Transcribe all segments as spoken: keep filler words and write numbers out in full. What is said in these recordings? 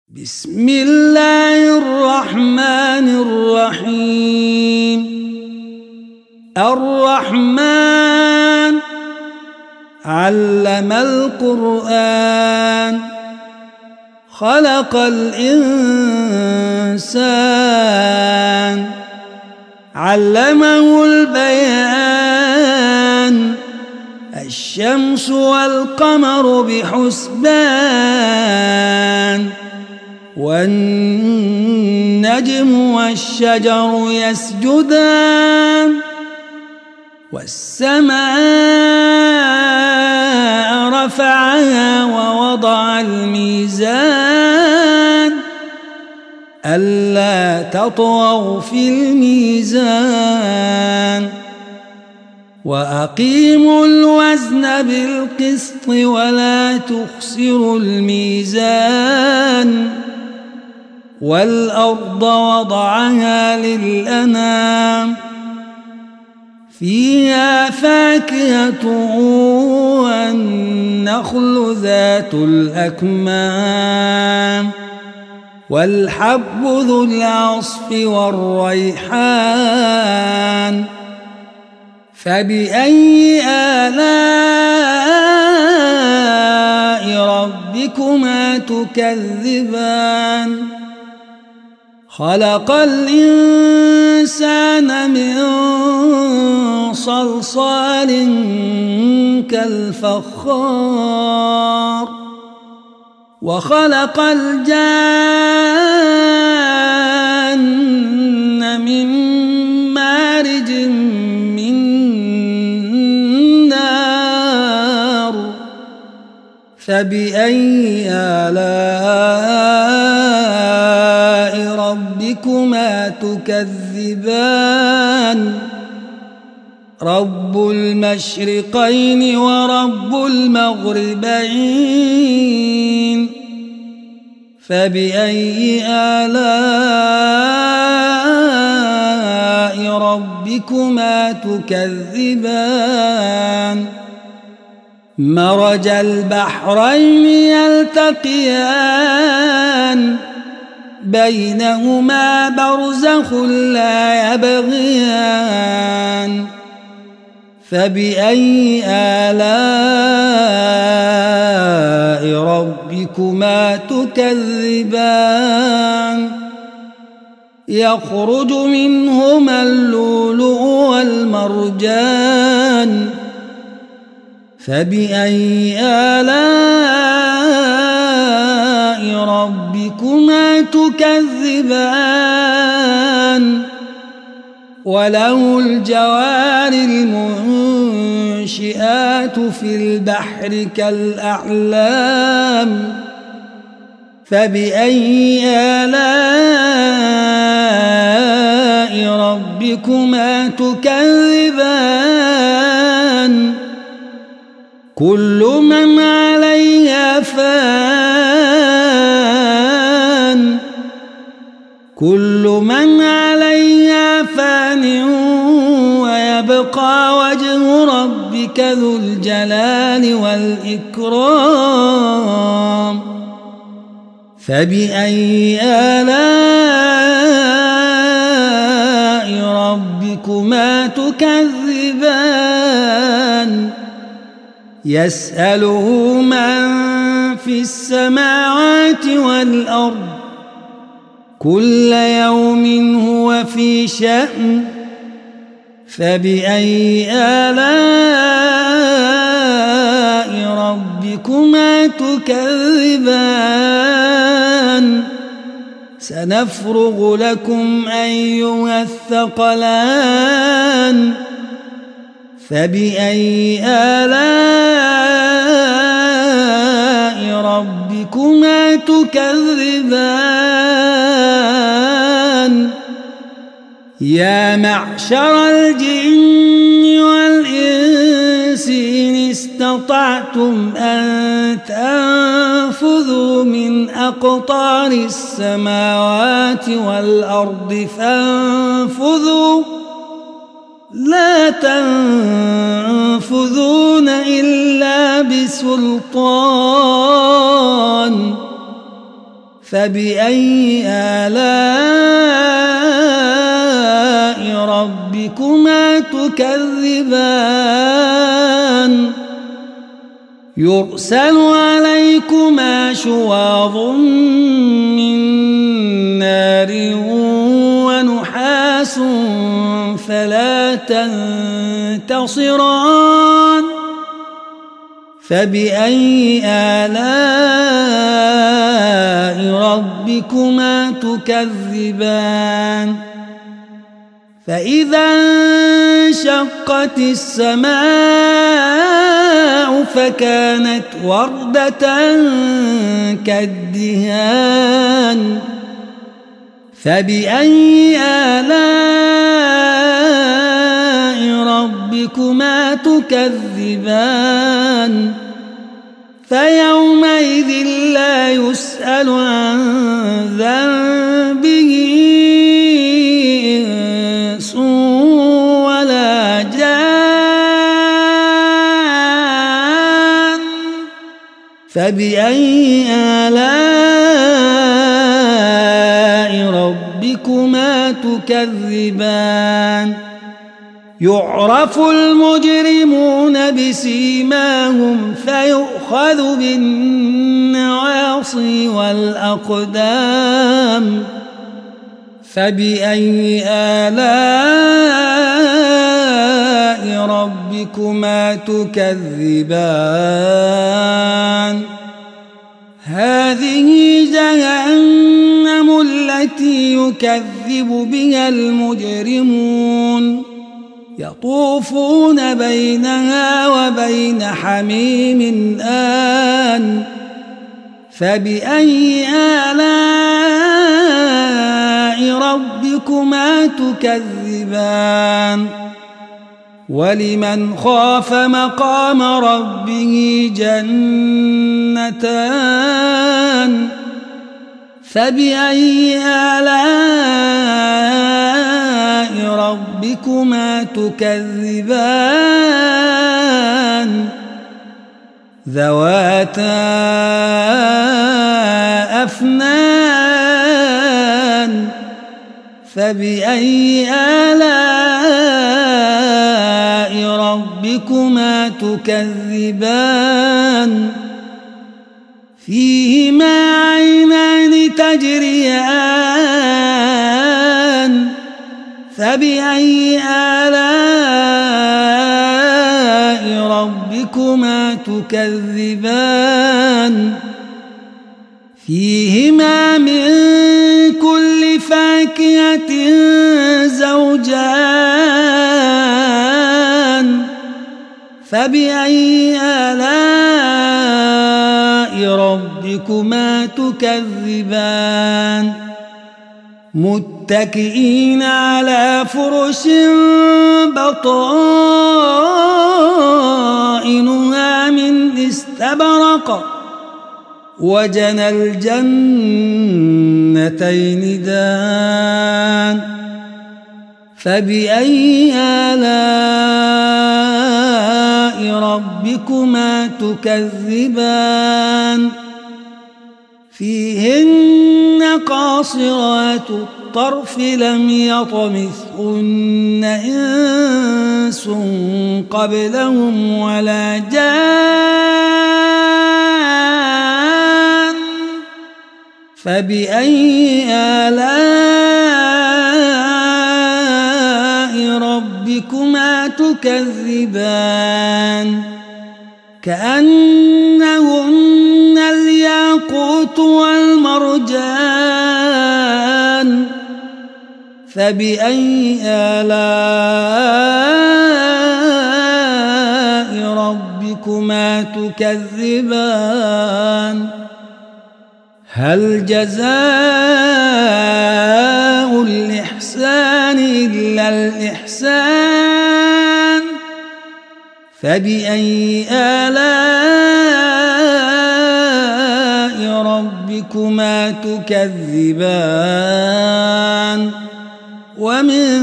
بسم الله الرحمن الرحيم. الرحمن علم القرآن، خلق الإنسان، علمه البيان. الشمس والقمر بحسبان، والنجم والشجر يسجدان. والسماء رفعها ووضع الميزان، ألا تطغوا في الميزان. وأقيموا الوزن بالقسط ولا تخسروا الميزان. والأرض وضعها للأنام، فيها فاكهة والنخل ذات الأكمام، والحب ذو العصف والريحان. فبأي آلاء ربكما تكذبان؟ خلق الإنسان من صلصال كالفخار، وخلق الجان من مارج من نار. فبأي آلاء ربكما تكذبان؟ رب المشرقين ورب المغربين. فبأي آلاء ربكما تكذبان؟ مرج البحرين يلتقيان، بينهما برزخ لا يبغيان. فبأي آلاء ربكما تكذبان؟ يخرج منهما اللؤلؤ والمرجان. فبأي آلاء ربكما تكذبان؟ وله الجوار المنشآت في البحر كالأعلام. فبأي آلاء ربكما تكذبان؟ كل من عليها فان، كل من عليها فان، ويبقى وجه ربك ذو الجلال والإكرام. فبأي آلاء ربكما تكذبان؟ يسأله من في السماوات والأرض، كل يوم هو في شأن. فبأي آلاء ربكما تكذبان؟ سنفرغ لكم أيها الثقلان. فبأي آلاء ربكما تكذبان؟ يا معشر الجن والإنس إن استطعتم أن تنفذوا من أقطار السماوات والأرض فانفذوا، لا تنفذون إلا بسلطان. فبأي آلاء ربكما تكذبان يرسل عليكما شواظ من نار ونحاس فلا تنتصران فبأي آلاء ربكما تكذبان فإذا انشقت السماء فكانت وردة كالدهان فبأي آلاء ربكما تكذبان فيومئذ لا يسأل عن ذنبه إنس ولا جان فبأي آلاء ربكما تكذبان يعرف المجرمون بسيماهم فيؤخذ بالنواصي والأقدام فبأي آلاء ربكما تكذبان هذه جهنم التي يكذب بها المجرمون يطوفون بينها وبين حميم آن فبأي آلاء ربكما تكذبان ولمن خاف مقام ربه جنتان فبأي آلاء ربكما تكذبان ذواتا أفنان فبأي آلاء ربكما تكذبان فيهما عينان تجريان فبأي آلاء ربكما تكذبان فيهما من كل فاكهة زوجان فبأي آلاء ربكما تكذبان متكئين على فرش بطائنها من استبرق وجنى الجنتين دان فبأي آلاء ربكما تكذبان فيهن قاصرات الطرف لم يطمثهن إنس قبلهم ولا جان فبأي آلاء ربكما تكذبان كأنهن الياقوت والمرجان فبأي آلاء ربكما تكذبان هل جزاء الإحسان إلا الإحسان فبأي آلاء ربكما تكذبان ومن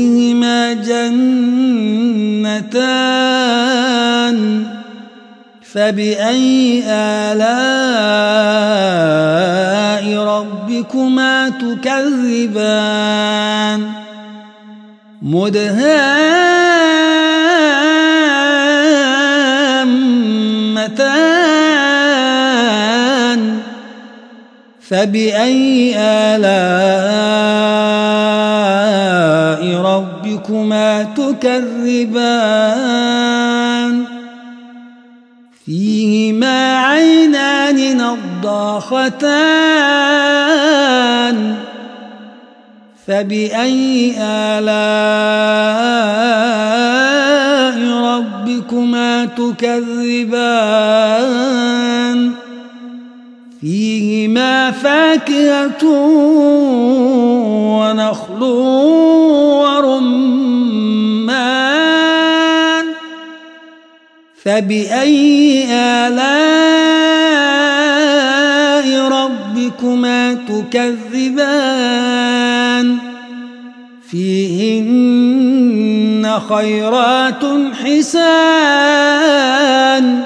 دونهما جنتان فبأي آلاء ربكما تكذبان مدهامتان فبأي آلاء ربكما تكذبان فيهما عينان نضاختان فبأي آلاء ربكما تكذبان فيهما فاكهة ونخل ورمان فبأي آلاء ربكما تكذبان فيهن خيرات حسان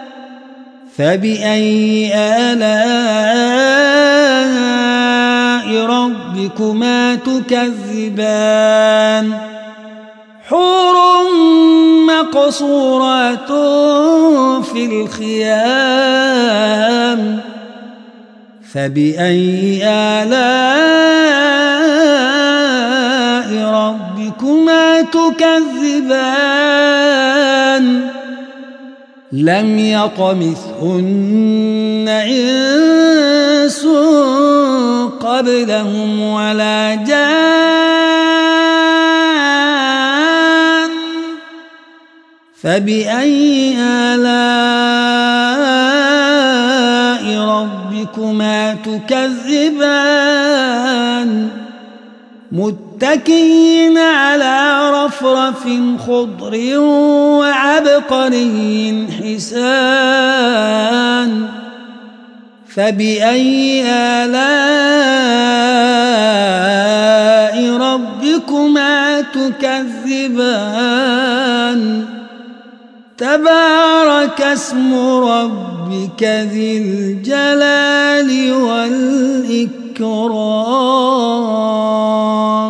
فبأي آلاء ربكما تكذبان حور مقصورات في الخيام فبأي آلاء ربكما تكذبان لم يطمثهن إنس قبلهم ولا جان فبأي آلاء ربكما تكذبان متكئين على رفرف خضر وعبقري حسان فبأي آلاء ربكما تكذبان تبارك اسم ربك ذي الجلال والإكرام.